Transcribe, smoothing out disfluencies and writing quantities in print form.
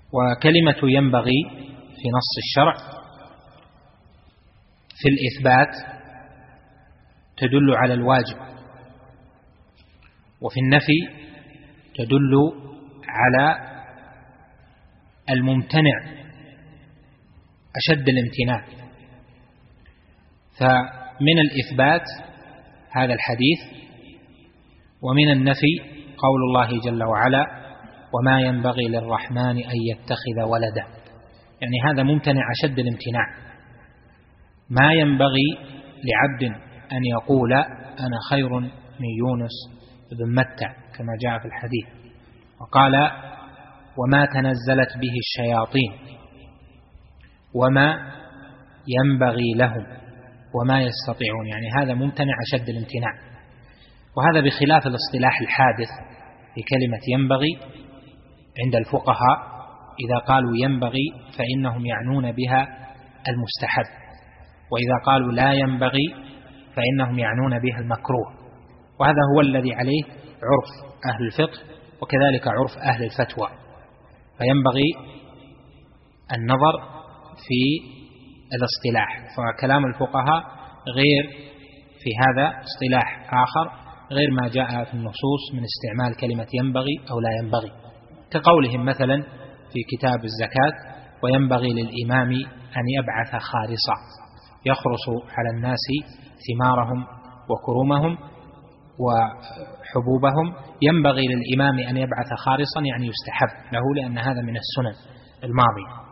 وكلمة ينبغي في نص الشرع في الإثبات تدل على الواجب، وفي النفي تدل على الممتنع أشد الامتناع. فمن الإثبات هذا الحديث، ومن النفي قول الله جل وعلا: وما ينبغي للرحمن أن يتخذ ولدا. يعني هذا ممتنع أشد الامتناع. ما ينبغي لعبد أن يقول أنا خير من يونس بن متى كما جاء في الحديث. وقال: وما تنزلت به الشياطين وما ينبغي لهم وما يستطيعون. يعني هذا ممتنع أشد الامتناع. وهذا بخلاف الاصطلاح الحادث في كلمة ينبغي عند الفقهاء. إذا قالوا ينبغي فإنهم يعنون بها المستحب، وإذا قالوا لا ينبغي فإنهم يعنون بها المكروه. وهذا هو الذي عليه عرف أهل الفقه وكذلك عرف أهل الفتوى. فينبغي النظر في الاصطلاح، فكلام الفقهاء غير في هذا اصطلاح آخر غير ما جاء في النصوص من استعمال كلمة ينبغي أو لا ينبغي، كقولهم مثلا في كتاب الزكاة: وينبغي للإمام أن يبعث خارصا يخرص على الناس ثمارهم وكرومهم وحبوبهم. ينبغي للإمام أن يبعث خارصا يعني يستحب له، لأن هذا من السنن الماضية.